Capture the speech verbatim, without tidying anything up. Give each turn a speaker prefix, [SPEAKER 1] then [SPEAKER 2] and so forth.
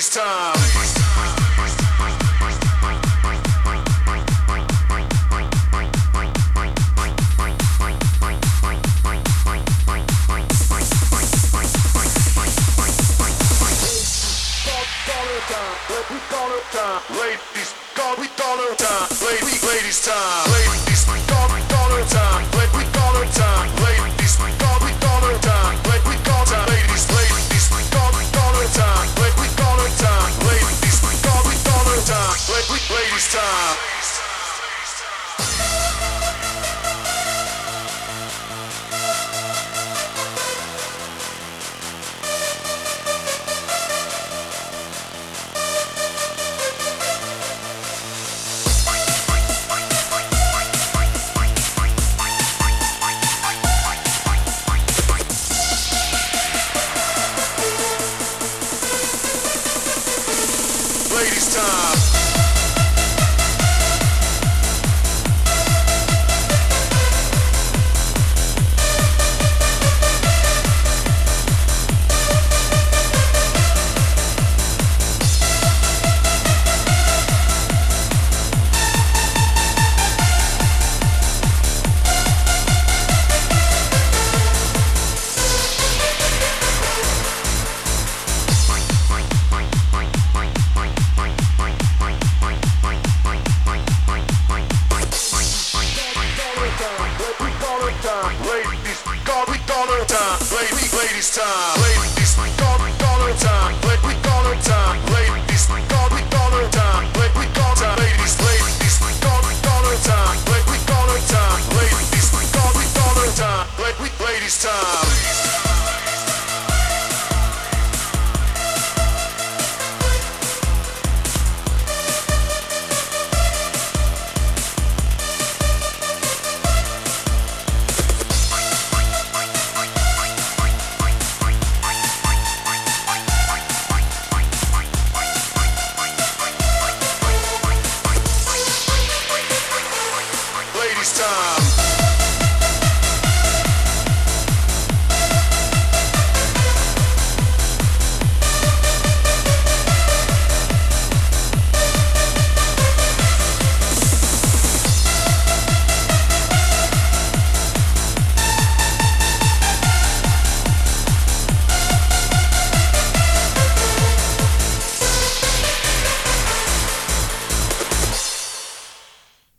[SPEAKER 1] ladies time. We call it time, ladies. Call we call it time, ladies. Ladies time, ladies. Call we call it time, we call it time, ladies. Call we call it time, we call time, ladies. Ladies. Call we call it time, we call it time, ladies. Call we call it time, we ladies time. Ladies time.